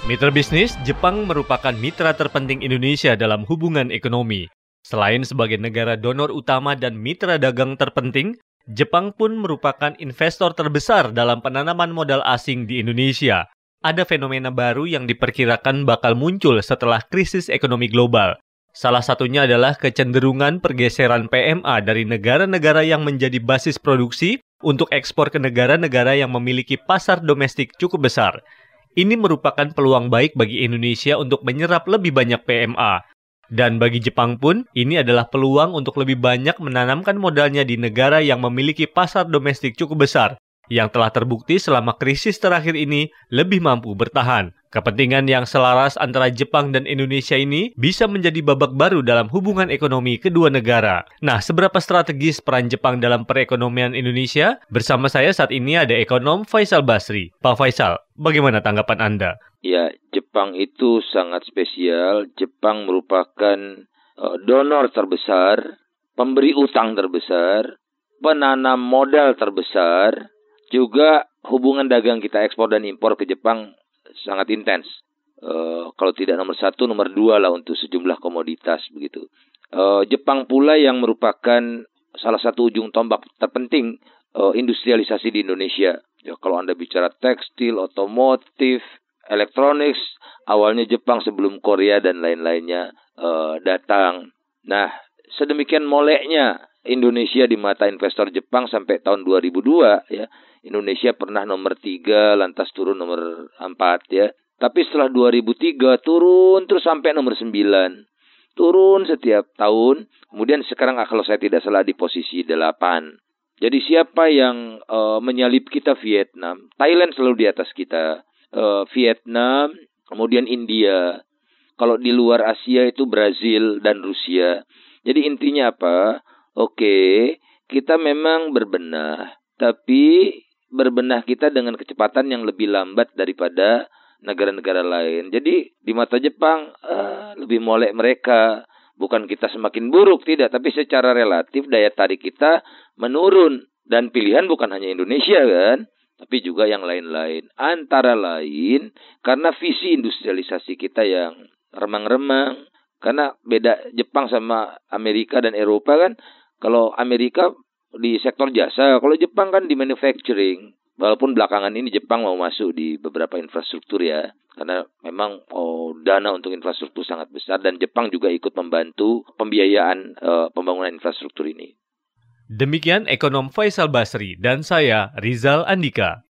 Mitra bisnis, Jepang merupakan mitra terpenting Indonesia dalam hubungan ekonomi. Selain sebagai negara donor utama dan mitra dagang terpenting, Jepang pun merupakan investor terbesar dalam penanaman modal asing di Indonesia. Ada fenomena baru yang diperkirakan bakal muncul setelah krisis ekonomi global. Salah satunya adalah kecenderungan pergeseran PMA dari negara-negara yang menjadi basis produksi untuk ekspor ke negara-negara yang memiliki pasar domestik cukup besar. Ini merupakan peluang baik bagi Indonesia untuk menyerap lebih banyak PMA. Dan bagi Jepang pun, ini adalah peluang untuk lebih banyak menanamkan modalnya di negara yang memiliki pasar domestik cukup besar, yang telah terbukti selama krisis terakhir ini lebih mampu bertahan. Kepentingan yang selaras antara Jepang dan Indonesia ini bisa menjadi babak baru dalam hubungan ekonomi kedua negara. Nah, seberapa strategis peran Jepang dalam perekonomian Indonesia? Bersama saya saat ini ada ekonom Faisal Basri. Pak Faisal, bagaimana tanggapan Anda? Ya, Jepang itu sangat spesial. Jepang merupakan donor terbesar, pemberi utang terbesar, penanam modal terbesar, juga hubungan dagang kita ekspor dan impor ke Jepang sangat intens. Kalau tidak nomor 1, nomor 2 lah untuk sejumlah komoditas begitu. Jepang pula yang merupakan salah satu ujung tombak terpenting industrialisasi di Indonesia. Ya, kalau Anda bicara tekstil, otomotif, elektronik, awalnya Jepang sebelum Korea dan lain-lainnya datang. Nah, sedemikian moleknya Indonesia di mata investor Jepang sampai tahun 2002 ya. Indonesia pernah nomor 3, lantas turun nomor 4 ya. Tapi setelah 2003 turun terus sampai nomor 9. Turun setiap tahun. Kemudian sekarang kalau saya tidak salah di posisi 8. Jadi siapa yang menyalip kita? Vietnam. Thailand selalu di atas kita. Vietnam, kemudian India. Kalau di luar Asia itu Brazil dan Rusia. Jadi intinya apa? Oke, kita memang berbenah. Tapi berbenah kita dengan kecepatan yang lebih lambat daripada negara-negara lain. Jadi di mata Jepang lebih molek mereka. Bukan kita semakin buruk, tidak. Tapi secara relatif daya tarik kita menurun. Dan pilihan bukan hanya Indonesia kan, tapi juga yang lain-lain. Antara lain karena visi industrialisasi kita yang remang-remang. Karena beda Jepang sama Amerika dan Eropa kan. Kalau Amerika di sektor jasa, kalau Jepang kan di manufacturing. Walaupun belakangan ini Jepang mau masuk di beberapa infrastruktur ya. Karena memang dana untuk infrastruktur sangat besar. Dan Jepang juga ikut membantu pembiayaan pembangunan infrastruktur ini. Demikian ekonom Faisal Basri dan saya, Rizal Andika.